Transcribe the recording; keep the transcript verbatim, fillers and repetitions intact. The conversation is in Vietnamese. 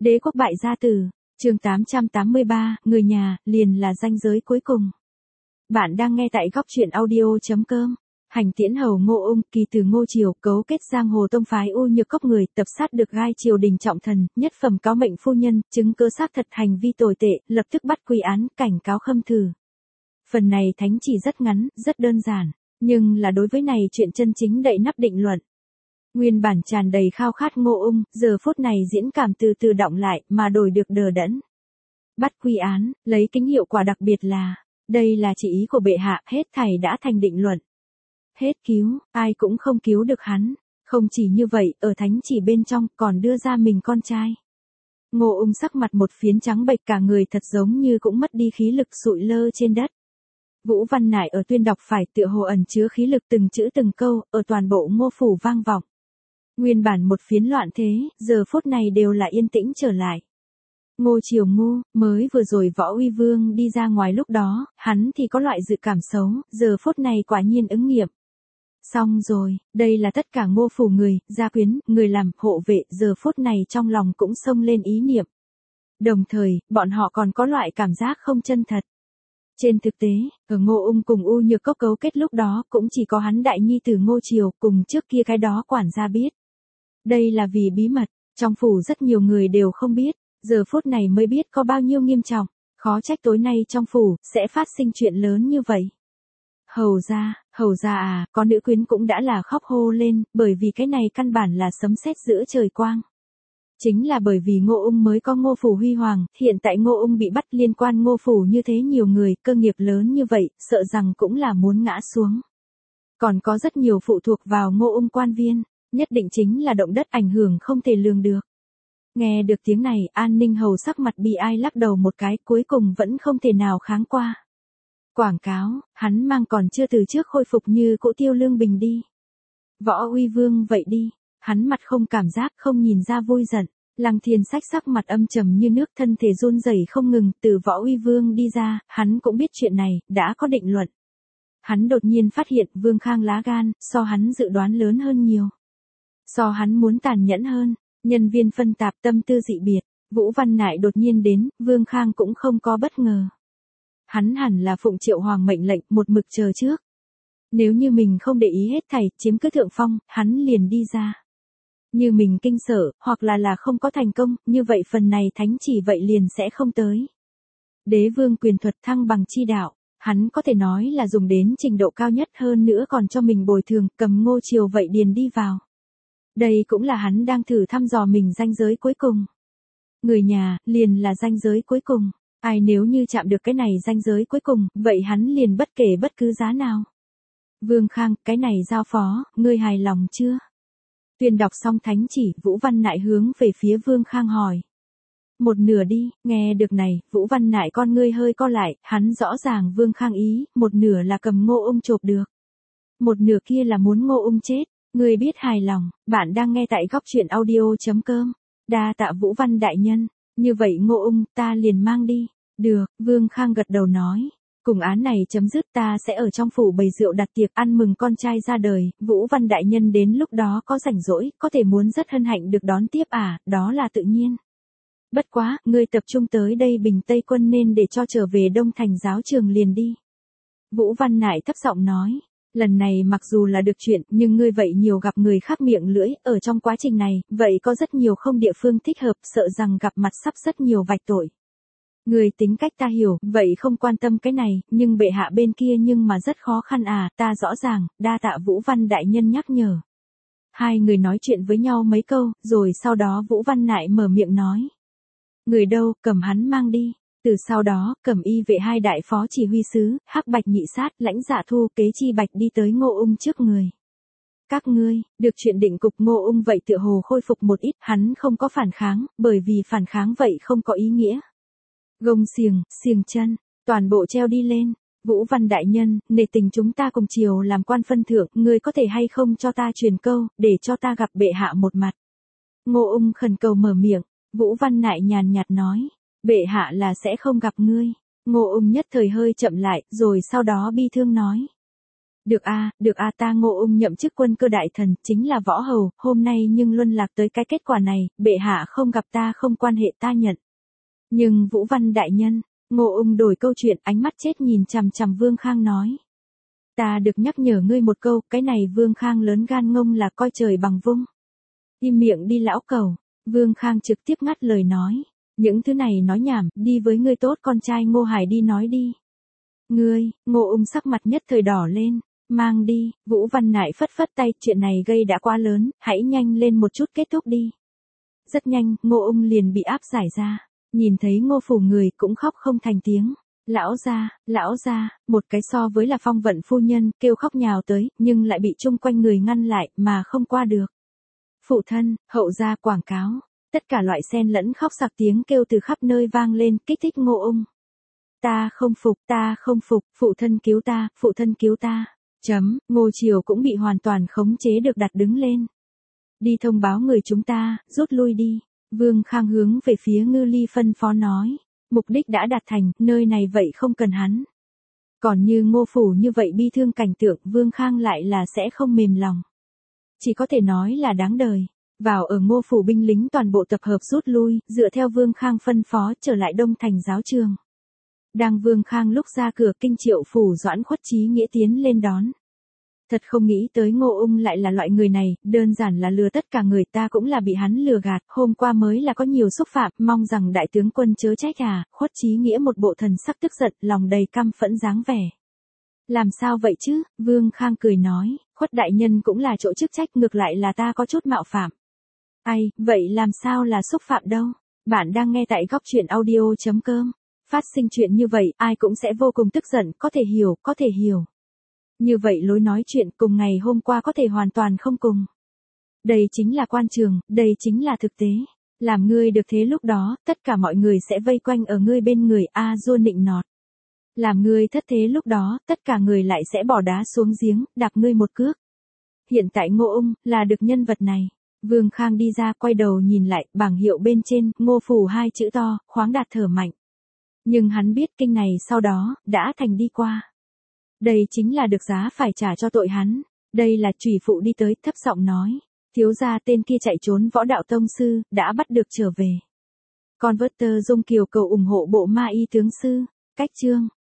Đế quốc bại gia tử, chương tám trăm tám mươi ba, người nhà, liền là ranh giới cuối cùng. Bạn đang nghe tại góc truyện audio chấm com. Hành tiễn hầu Ngô Ung, kỳ từ Ngô Triều, cấu kết giang hồ tông phái U Nhược Cốc người, tập sát được gai triều đình trọng thần, nhất phẩm cáo mệnh phu nhân, chứng cứ xác thật hành vi tồi tệ, lập tức bắt quy án, cảnh cáo khâm thử. Phần này thánh chỉ rất ngắn, rất đơn giản, nhưng là đối với này chuyện chân chính đậy nắp định luận. Nguyên bản tràn đầy khao khát Ngô Ung, giờ phút này diễn cảm từ từ đọng lại, mà đổi được đờ đẫn. Bắt quy án, lấy kính hiệu quả đặc biệt là, đây là chỉ ý của bệ hạ, hết thảy đã thành định luận. Hết cứu, ai cũng không cứu được hắn. Không chỉ như vậy, ở thánh chỉ bên trong còn đưa ra mình con trai. Ngô Ung sắc mặt một phiến trắng bệch, cả người thật giống như cũng mất đi khí lực, sụi lơ trên đất. Vũ Văn Nại ở tuyên đọc phải tựa hồ ẩn chứa khí lực từng chữ từng câu, ở toàn bộ Ngô phủ vang vọng. Nguyên bản một phiến loạn thế, giờ phút này đều là yên tĩnh trở lại. Ngô Triều ngu, mới vừa rồi Võ Uy Vương đi ra ngoài lúc đó, hắn thì có loại dự cảm xấu, giờ phút này quả nhiên ứng nghiệm. Xong rồi, đây là tất cả Ngô phủ người, gia quyến, người làm, hộ vệ, giờ phút này trong lòng cũng xông lên ý niệm. Đồng thời, bọn họ còn có loại cảm giác không chân thật. Trên thực tế, ở Ngô Ung cùng U Nhược Cốc cấu kết lúc đó cũng chỉ có hắn đại nhi tử Ngô Triều cùng trước kia cái đó quản gia biết. Đây là vì bí mật, trong phủ rất nhiều người đều không biết, giờ phút này mới biết có bao nhiêu nghiêm trọng, khó trách tối nay trong phủ sẽ phát sinh chuyện lớn như vậy. Hầu ra, hầu ra à, có nữ quyến cũng đã là khóc hô lên, bởi vì cái này căn bản là sấm sét giữa trời quang. Chính là bởi vì Ngô Ung mới có Ngô phủ huy hoàng, hiện tại Ngô Ung bị bắt liên quan Ngô phủ như thế nhiều người, cơ nghiệp lớn như vậy, sợ rằng cũng là muốn ngã xuống. Còn có rất nhiều phụ thuộc vào Ngô Ung quan viên, nhất định chính là động đất ảnh hưởng không thể lường được. Nghe được tiếng này, An Ninh Hầu sắc mặt bi ai lắc đầu một cái, cuối cùng vẫn không thể nào kháng qua. Quảng cáo, hắn mang còn chưa từ trước khôi phục như cỗ Tiêu Lương Bình đi. Võ Uy Vương vậy đi, hắn mặt không cảm giác, không nhìn ra vui giận. Lăng Thiên Sách sắc mặt âm trầm như nước, thân thể run rẩy không ngừng, từ Võ Uy Vương đi ra, hắn cũng biết chuyện này, đã có định luận. Hắn đột nhiên phát hiện Vương Khang lá gan, so hắn dự đoán lớn hơn nhiều. So hắn muốn tàn nhẫn hơn, nhân viên phân tạp, tâm tư dị biệt, Vũ Văn Nại đột nhiên đến, Vương Khang cũng không có bất ngờ. Hắn hẳn là phụng Triệu Hoàng mệnh lệnh, một mực chờ trước. Nếu như mình không để ý hết thảy, chiếm cứ thượng phong, hắn liền đi ra. Như mình kinh sợ, hoặc là là không có thành công, như vậy phần này thánh chỉ vậy liền sẽ không tới. Đế vương quyền thuật thăng bằng chi đạo, hắn có thể nói là dùng đến trình độ cao nhất, hơn nữa còn cho mình bồi thường, cầm Ngô Triều vậy điền đi vào. Đây cũng là hắn đang thử thăm dò mình ranh giới cuối cùng. Người nhà, liền là ranh giới cuối cùng. Ai nếu như chạm được cái này ranh giới cuối cùng, vậy hắn liền bất kể bất cứ giá nào. Vương Khang, cái này giao phó, ngươi hài lòng chưa? Tuyên đọc xong thánh chỉ, Vũ Văn Nại hướng về phía Vương Khang hỏi. Một nửa đi, nghe được này, Vũ Văn Nại con ngươi hơi co lại, hắn rõ ràng Vương Khang ý, một nửa là cầm Ngô Ung chộp được. Một nửa kia là muốn Ngô Ung chết. Ngươi biết hài lòng, bạn đang nghe tại góc truyện audio chấm com. Đa tạ Vũ Văn đại nhân, như vậy Ngô Ung ta liền mang đi. Được, Vương Khang gật đầu nói. Cùng án này chấm dứt, ta sẽ ở trong phủ bày rượu đặt tiệc ăn mừng con trai ra đời. Vũ Văn đại nhân đến lúc đó có rảnh rỗi, có thể muốn rất hân hạnh được đón tiếp à, đó là tự nhiên. Bất quá, ngươi tập trung tới đây Bình Tây quân nên để cho trở về Đông Thành giáo trường liền đi. Vũ Văn Nại thấp giọng nói. Lần này mặc dù là được chuyện, nhưng ngươi vậy nhiều gặp người khác miệng lưỡi, ở trong quá trình này, vậy có rất nhiều không địa phương thích hợp, sợ rằng gặp mặt sắp rất nhiều vạch tội. Ngươi tính cách ta hiểu, vậy không quan tâm cái này, nhưng bệ hạ bên kia nhưng mà rất khó khăn à, ta rõ ràng, đa tạ Vũ Văn đại nhân nhắc nhở. Hai người nói chuyện với nhau mấy câu, rồi sau đó Vũ Văn Nại mở miệng nói. Người đâu, cầm hắn mang đi. Từ sau đó, Cẩm Y vệ hai đại phó chỉ huy sứ, Hắc Bạch Nhị Sát, Lãnh Dạ Thu, Kế Chi Bạch đi tới Ngô Ung trước người. Các ngươi, được chuyện định cục Ngô Ung vậy tựa hồ khôi phục một ít, hắn không có phản kháng, bởi vì phản kháng vậy không có ý nghĩa. Gông xiềng, xiềng chân, toàn bộ treo đi lên. Vũ Văn đại nhân, nể tình chúng ta cùng chiều làm quan phân thượng, ngươi có thể hay không cho ta truyền câu, để cho ta gặp bệ hạ một mặt. Ngô Ung khẩn cầu mở miệng, Vũ Văn Nại nhàn nhạt nói. Bệ hạ là sẽ không gặp ngươi. Ngô Ung nhất thời hơi chậm lại, rồi sau đó bi thương nói. Được a, được a ta Ngô Ung nhậm chức quân cơ đại thần, chính là võ hầu, hôm nay nhưng luân lạc tới cái kết quả này, bệ hạ không gặp ta không quan hệ ta nhận. Nhưng Vũ Văn đại nhân, Ngô Ung đổi câu chuyện, ánh mắt chết nhìn chằm chằm Vương Khang nói. Ta được nhắc nhở ngươi một câu, cái này Vương Khang lớn gan ngông là coi trời bằng vung. Im miệng đi lão cẩu, Vương Khang trực tiếp ngắt lời nói. Những thứ này nói nhảm, đi với ngươi tốt con trai Ngô Hải đi nói đi. Ngươi, Ngô Ung sắc mặt nhất thời đỏ lên, mang đi, Vũ Văn Nại phất phất tay, chuyện này gây đã quá lớn, hãy nhanh lên một chút kết thúc đi. Rất nhanh, Ngô Ung liền bị áp giải ra, nhìn thấy Ngô phủ người cũng khóc không thành tiếng. Lão gia, lão gia, một cái so với là Phong Vận phu nhân, kêu khóc nhào tới, nhưng lại bị chung quanh người ngăn lại, mà không qua được. Phụ thân, hậu gia quảng cáo, tất cả loại xen lẫn khóc sặc tiếng kêu từ khắp nơi vang lên, kích thích Ngô Ung. Ta không phục, ta không phục, phụ thân cứu ta, phụ thân cứu ta. Chấm, Ngô Triều cũng bị hoàn toàn khống chế được đặt đứng lên. Đi thông báo người chúng ta, rút lui đi. Vương Khang hướng về phía Ngư Ly phân phó nói. Mục đích đã đạt thành, nơi này vậy không cần hắn. Còn như Ngô phủ như vậy bi thương cảnh tượng, Vương Khang lại là sẽ không mềm lòng. Chỉ có thể nói là đáng đời. Vào ở Ngô phủ binh lính toàn bộ tập hợp rút lui, dựa theo Vương Khang phân phó trở lại Đông Thành giáo trường. Đang Vương Khang lúc ra cửa, Kinh Triệu phủ Doãn Khuất Chí Nghĩa tiến lên đón. Thật không nghĩ tới Ngô Ung lại là loại người này, đơn giản là lừa tất cả người, ta cũng là bị hắn lừa gạt, hôm qua mới là có nhiều xúc phạm, mong rằng đại tướng quân chớ trách à. Khuất Chí Nghĩa một bộ thần sắc tức giận, lòng đầy căm phẫn dáng vẻ. Làm sao vậy chứ, Vương Khang cười nói, Khuất đại nhân cũng là chỗ chức trách, ngược lại là ta có chút mạo phạm. Ai, vậy làm sao là xúc phạm đâu, bạn đang nghe tại góc truyện audio.com. Phát sinh chuyện như vậy, ai cũng sẽ vô cùng tức giận, có thể hiểu, có thể hiểu. Như vậy lối nói chuyện cùng ngày hôm qua có thể hoàn toàn không cùng. Đây chính là quan trường, đây chính là thực tế. Làm ngươi được thế lúc đó, tất cả mọi người sẽ vây quanh ở ngươi bên người a dua nịnh nọt. Làm ngươi thất thế lúc đó, tất cả người lại sẽ bỏ đá xuống giếng, đạp ngươi một cước. Hiện tại Ngô Ung, là được nhân vật này. Vương Khang đi ra quay đầu nhìn lại, bảng hiệu bên trên, Ngô phủ hai chữ to, khoáng đạt thở mạnh. Nhưng hắn biết kinh này sau đó, đã thành đi qua. Đây chính là được giá phải trả cho tội hắn. Đây là Trùy Phụ đi tới, thấp giọng nói. Thiếu gia tên kia chạy trốn võ đạo tông sư, đã bắt được trở về. Con vớt tơ Dung Kiều cầu ủng hộ bộ ma y tướng sư. Cách chương.